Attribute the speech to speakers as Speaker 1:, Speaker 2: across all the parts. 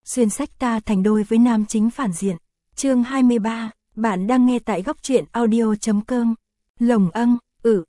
Speaker 1: xuyên sách ta thành đôi với nam chính phản diện. Chương 23, bạn đang nghe tại góc truyện audio.com. Lồng âng,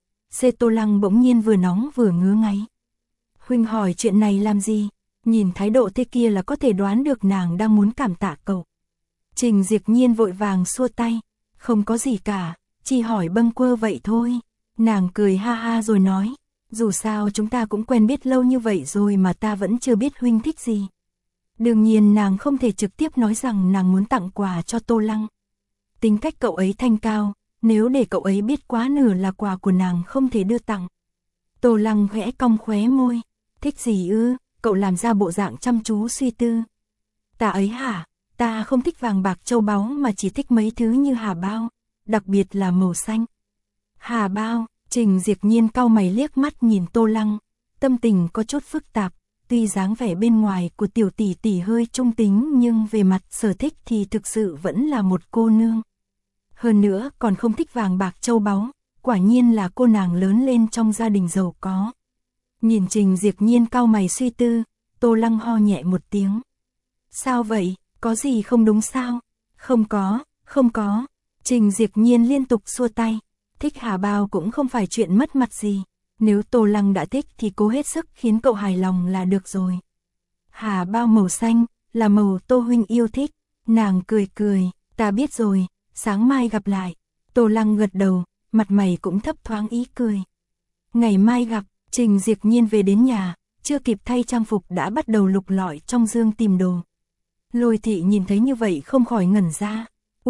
Speaker 1: Tô Lăng bỗng nhiên vừa nóng vừa ngứa ngáy. Huynh hỏi chuyện này làm gì? Nhìn thái độ thế kia là có thể đoán được nàng đang muốn cảm tạ cậu. Trình Diệp Nhiên vội vàng xua tay. Không có gì cả, chỉ hỏi bâng quơ vậy thôi. Nàng cười ha ha rồi nói. Dù sao chúng ta cũng quen biết lâu như vậy rồi mà ta vẫn chưa biết huynh thích gì. Đương nhiên nàng không thể trực tiếp nói rằng nàng muốn tặng quà cho Tô Lăng. Tính cách cậu ấy thanh cao, nếu để cậu ấy biết quá nửa là quà của nàng không thể đưa tặng. Tô Lăng khẽ cong khóe môi. Thích gì ư? Cậu làm ra bộ dạng chăm chú suy tư. Ta ấy hả? Ta không thích vàng bạc châu báu mà chỉ thích mấy thứ như hà bao, đặc biệt là màu xanh. Hà bao? Trình Diệp Nhiên cau mày liếc mắt nhìn Tô Lăng, tâm tình có chút phức tạp, tuy dáng vẻ bên ngoài của tiểu tỷ tỷ hơi trung tính nhưng về mặt sở thích thì thực sự vẫn là một cô nương. Hơn nữa còn không thích vàng bạc châu báu, quả nhiên là cô nàng lớn lên trong gia đình giàu có. Nhìn Trình Diệp Nhiên cau mày suy tư, Tô Lăng ho nhẹ một tiếng. Sao vậy, có gì không đúng sao? Không có. Trình Diệp Nhiên liên tục xua tay. Thích hà bao cũng không phải chuyện mất mặt gì. Nếu Tô Lăng đã thích thì cố hết sức khiến cậu hài lòng là được rồi. Hà bao màu xanh, là màu Tô huynh yêu thích. Nàng cười, ta biết rồi, sáng mai gặp lại. Tô Lăng gật đầu, mặt mày cũng thấp thoáng ý cười. Ngày mai gặp. Trình Diệp Nhiên về đến nhà, chưa kịp thay trang phục đã bắt đầu lục lọi trong dương tìm đồ. Lôi Thị nhìn thấy như vậy không khỏi ngẩn ra.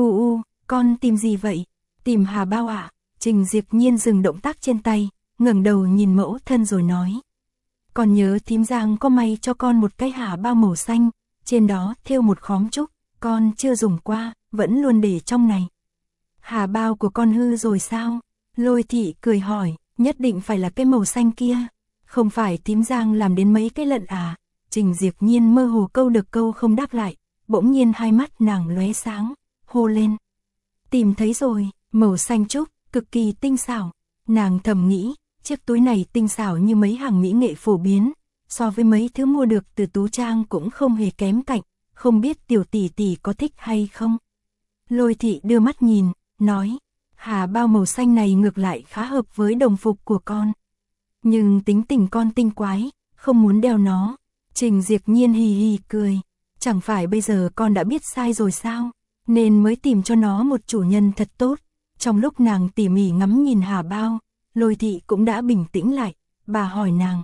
Speaker 1: Con tìm gì vậy? Tìm hà bao ạ? Trình Diệp Nhiên dừng động tác trên tay, ngẩng đầu nhìn mẫu thân rồi nói. Con nhớ thím Giang có may cho con một cái hà bao màu xanh, trên đó thêu một khóm trúc, con chưa dùng qua, vẫn luôn để trong này. Hà bao của con hư rồi sao? Lôi Thị cười hỏi. Nhất định phải là cái màu xanh kia, không phải thím Giang làm đến mấy cái lận à? Trình Diệp Nhiên mơ hồ câu được câu không đáp lại, bỗng nhiên hai mắt nàng lóe sáng, hô lên. Tìm thấy rồi, màu xanh trúc, cực kỳ tinh xảo. Nàng thầm nghĩ, chiếc túi này tinh xảo như mấy hàng mỹ nghệ phổ biến, so với mấy thứ mua được từ tú trang cũng không hề kém cạnh, không biết tiểu tỷ tỷ có thích hay không? Lôi Thị đưa mắt nhìn, nói. Hà bao màu xanh này ngược lại khá hợp với đồng phục của con. Nhưng tính tình con tinh quái, không muốn đeo nó. Trình Diệp Nhiên hì hì cười. Chẳng phải bây giờ con đã biết sai rồi sao? Nên mới tìm cho nó một chủ nhân thật tốt. Trong lúc nàng tỉ mỉ ngắm nhìn hà bao, Lôi Thị cũng đã bình tĩnh lại. Bà hỏi nàng.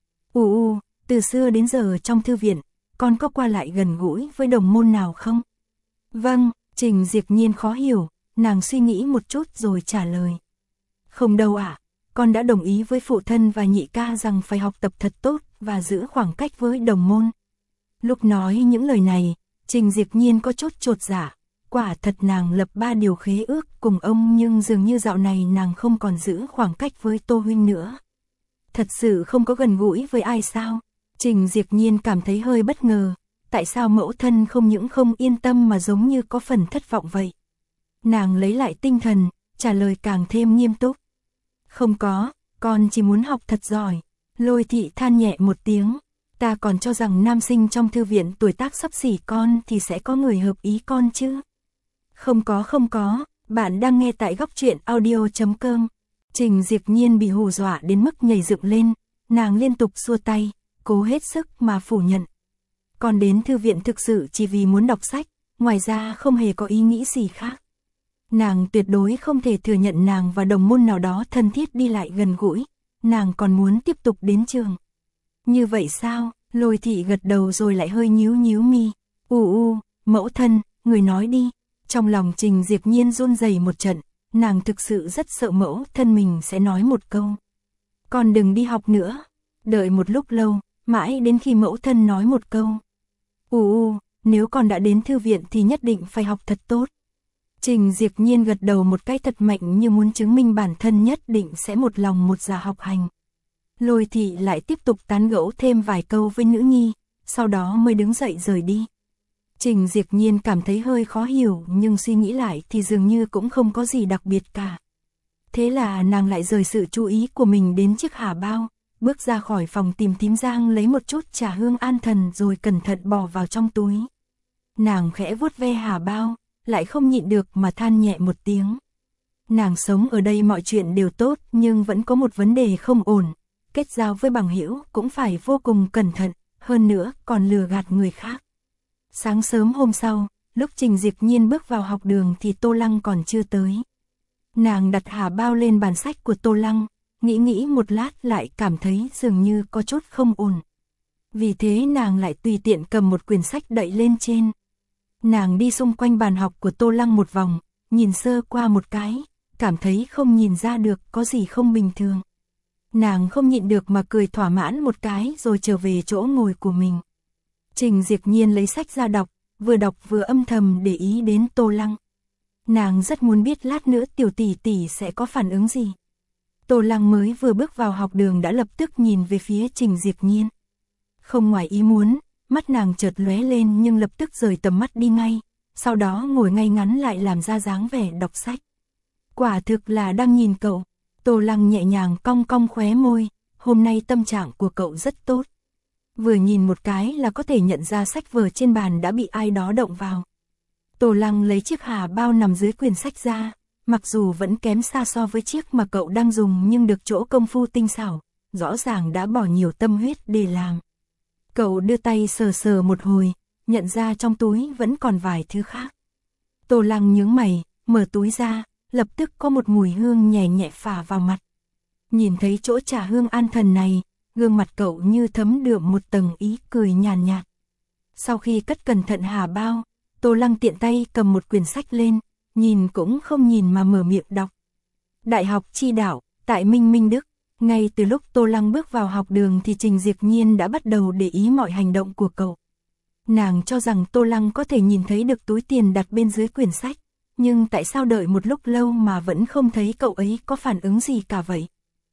Speaker 1: Từ xưa đến giờ trong thư viện, con có qua lại gần gũi với đồng môn nào không? Vâng, Trình Diệp Nhiên khó hiểu. Nàng suy nghĩ một chút rồi trả lời. Không đâu ạ, con đã đồng ý với phụ thân và nhị ca rằng phải học tập thật tốt và giữ khoảng cách với đồng môn. Lúc nói những lời này, Trình Diệp Nhiên có chút chột dạ. Quả thật nàng lập 3 điều khế ước cùng ông nhưng dường như dạo này nàng không còn giữ khoảng cách với Tô huynh nữa. Thật sự không có gần gũi với ai sao? Trình Diệp Nhiên cảm thấy hơi bất ngờ. Tại sao mẫu thân không những không yên tâm mà giống như có phần thất vọng vậy? Nàng lấy lại tinh thần, trả lời càng thêm nghiêm túc. Không có, con chỉ muốn học thật giỏi. Lôi Thị than nhẹ một tiếng. Ta còn cho rằng nam sinh trong thư viện tuổi tác xấp xỉ con thì sẽ có người hợp ý con chứ. Không có, bạn đang nghe tại góc truyện audio.com. Trình Diệp Nhiên bị hù dọa đến mức nhảy dựng lên, nàng liên tục xua tay, cố hết sức mà phủ nhận. Con đến thư viện thực sự chỉ vì muốn đọc sách, ngoài ra không hề có ý nghĩ gì khác. Nàng tuyệt đối không thể thừa nhận nàng và đồng môn nào đó thân thiết đi lại gần gũi, nàng còn muốn tiếp tục đến trường. Như vậy sao? Lôi Thị gật đầu rồi lại hơi nhíu mi. Mẫu thân, người nói đi. Trong lòng Trình Diệp Nhiên run rẩy một trận, nàng thực sự rất sợ mẫu thân mình sẽ nói một câu. Con đừng đi học nữa. Đợi một lúc lâu, mãi đến khi mẫu thân nói một câu. Nếu con đã đến thư viện thì nhất định phải học thật tốt. Trình Diệp Nhiên gật đầu một cái thật mạnh như muốn chứng minh bản thân nhất định sẽ một lòng một dạ học hành. Lôi Thị lại tiếp tục tán gẫu thêm vài câu với nữ nhi, sau đó mới đứng dậy rời đi. Trình Diệp Nhiên cảm thấy hơi khó hiểu nhưng suy nghĩ lại thì dường như cũng không có gì đặc biệt cả. Thế là nàng lại rời sự chú ý của mình đến chiếc hà bao, bước ra khỏi phòng tìm thím Giang lấy một chút trà hương an thần rồi cẩn thận bỏ vào trong túi. Nàng khẽ vuốt ve Hà Bao, lại không nhịn được mà than nhẹ một tiếng. Nàng sống ở đây mọi chuyện đều tốt nhưng vẫn có một vấn đề không ổn. Kết giao với bằng hữu cũng phải vô cùng cẩn thận, hơn nữa còn lừa gạt người khác. Sáng sớm hôm sau, lúc Trình Diệp Nhiên bước vào học đường thì Tô Lăng còn chưa tới. Nàng đặt Hà Bao lên bàn sách của Tô Lăng, nghĩ một lát lại cảm thấy dường như có chút không ổn. Vì thế nàng lại tùy tiện cầm một quyển sách đậy lên trên. Nàng đi xung quanh bàn học của Tô Lăng một vòng, nhìn sơ qua một cái, cảm thấy không nhìn ra được có gì không bình thường. Nàng không nhịn được mà cười thỏa mãn một cái rồi trở về chỗ ngồi của mình. Trình Diệp Nhiên lấy sách ra đọc vừa âm thầm để ý đến Tô Lăng. Nàng rất muốn biết lát nữa tiểu tỷ tỷ sẽ có phản ứng gì. Tô Lăng mới vừa bước vào học đường đã lập tức nhìn về phía Trình Diệp Nhiên. Không ngoài ý muốn, mắt nàng chợt lóe lên nhưng lập tức rời tầm mắt đi ngay, sau đó ngồi ngay ngắn lại làm ra dáng vẻ đọc sách. Quả thực là đang nhìn cậu. Tô Lăng nhẹ nhàng cong cong khóe môi, hôm nay tâm trạng của cậu rất tốt. Vừa nhìn một cái là có thể nhận ra sách vở trên bàn đã bị ai đó động vào. Tô Lăng lấy chiếc Hà Bao nằm dưới quyển sách ra, mặc dù vẫn kém xa so với chiếc mà cậu đang dùng nhưng được chỗ công phu tinh xảo, rõ ràng đã bỏ nhiều tâm huyết để làm. Cậu đưa tay sờ sờ một hồi, nhận ra trong túi vẫn còn vài thứ khác. Tô Lăng nhướng mày, mở túi ra, lập tức có một mùi hương nhẹ nhẹ phả vào mặt. Nhìn thấy chỗ trà hương an thần này, gương mặt cậu như thấm đượm một tầng ý cười nhàn nhạt. Sau khi cất cẩn thận Hà Bao, Tô Lăng tiện tay cầm một quyển sách lên, nhìn cũng không nhìn mà mở miệng đọc. Đại học Chi Đạo, tại Minh Minh Đức. Ngay từ lúc Tô Lăng bước vào học đường thì Trình Diệp Nhiên đã bắt đầu để ý mọi hành động của cậu. Nàng cho rằng Tô Lăng có thể nhìn thấy được túi tiền đặt bên dưới quyển sách, nhưng tại sao đợi một lúc lâu mà vẫn không thấy cậu ấy có phản ứng gì cả vậy?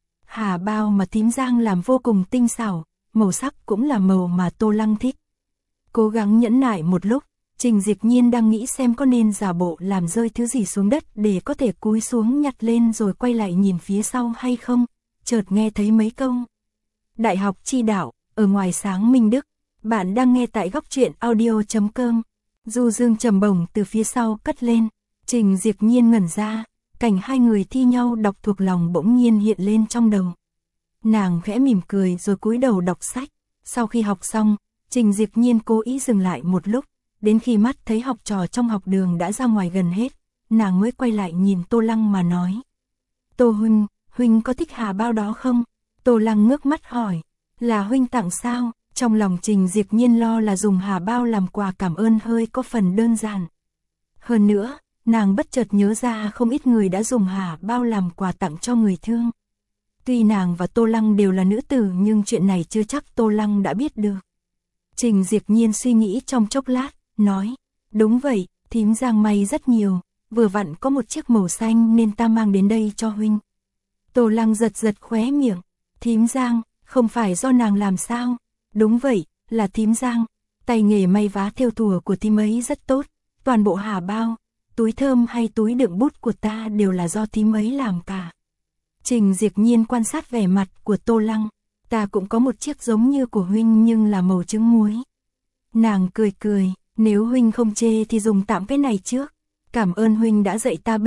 Speaker 1: Hà Bao mà thím Giang làm vô cùng tinh xảo, màu sắc cũng là màu mà Tô Lăng thích. Cố gắng nhẫn nại một lúc, Trình Diệp Nhiên đang nghĩ xem có nên giả bộ làm rơi thứ gì xuống đất để có thể cúi xuống nhặt lên rồi quay lại nhìn phía sau hay không, chợt nghe thấy mấy câu. Đại học Chi Đạo, ở ngoài sáng Minh Đức, bạn đang nghe tại góc truyện audio.com. Du dương trầm bổng từ phía sau cất lên, Trình Diệp Nhiên ngẩn ra, cảnh hai người thi nhau đọc thuộc lòng bỗng nhiên hiện lên trong đầu. Nàng khẽ mỉm cười rồi cúi đầu đọc sách, sau khi học xong, Trình Diệp Nhiên cố ý dừng lại một lúc, đến khi mắt thấy học trò trong học đường đã ra ngoài gần hết, nàng mới quay lại nhìn Tô Lăng mà nói. Tô huynh, huynh có thích Hà Bao đó không? Tô Lăng ngước mắt hỏi, là huynh tặng sao? Trong lòng Trình Diệp Nhiên lo là dùng Hà Bao làm quà cảm ơn hơi có phần đơn giản. Hơn nữa, nàng bất chợt nhớ ra không ít người đã dùng Hà Bao làm quà tặng cho người thương. Tuy nàng và Tô Lăng đều là nữ tử nhưng chuyện này chưa chắc Tô Lăng đã biết được. Trình Diệp Nhiên suy nghĩ trong chốc lát, nói, đúng vậy, thím Giang may rất nhiều, vừa vặn có một chiếc màu xanh nên ta mang đến đây cho huynh. Tô Lăng giật giật khóe miệng, thím Giang, không phải do nàng làm sao? Đúng vậy, là thím Giang, tay nghề may vá thêu thùa của thím ấy rất tốt, toàn bộ Hà Bao, túi thơm hay túi đựng bút của ta đều là do thím ấy làm cả. Trình Diệp Nhiên quan sát vẻ mặt của Tô Lăng, ta cũng có một chiếc giống như của huynh nhưng là màu trứng muối. Nàng cười cười, nếu huynh không chê thì dùng tạm cái này trước. Cảm ơn huynh đã dạy ta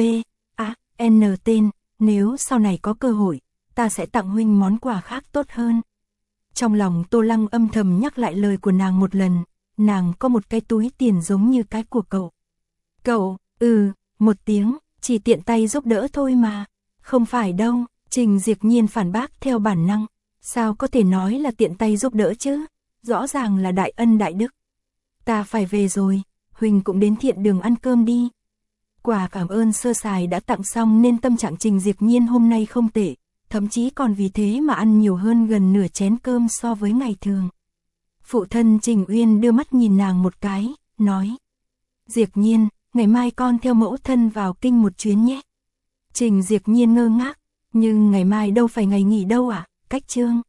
Speaker 1: N tên, nếu sau này có cơ hội, ta sẽ tặng huynh món quà khác tốt hơn. Trong lòng Tô Lăng âm thầm nhắc lại lời của nàng một lần, nàng có một cái túi tiền giống như cái của cậu. Cậu, một tiếng, chỉ tiện tay giúp đỡ thôi mà. Không phải đâu, Trình Diệp Nhiên phản bác theo bản năng. Sao có thể nói là tiện tay giúp đỡ chứ? Rõ ràng là đại ân đại đức. Ta phải về rồi, huynh cũng đến thiện đường ăn cơm đi. Quà cảm ơn sơ sài đã tặng xong nên tâm trạng Trình Diệp Nhiên hôm nay không tệ, thậm chí còn vì thế mà ăn nhiều hơn gần nửa chén cơm so với ngày thường. Phụ thân Trình Uyên đưa mắt nhìn nàng một cái, nói. Diệp Nhiên, ngày mai con theo mẫu thân vào kinh một chuyến nhé. Trình Diệp Nhiên ngơ ngác, nhưng ngày mai đâu phải ngày nghỉ đâu à, cách chương.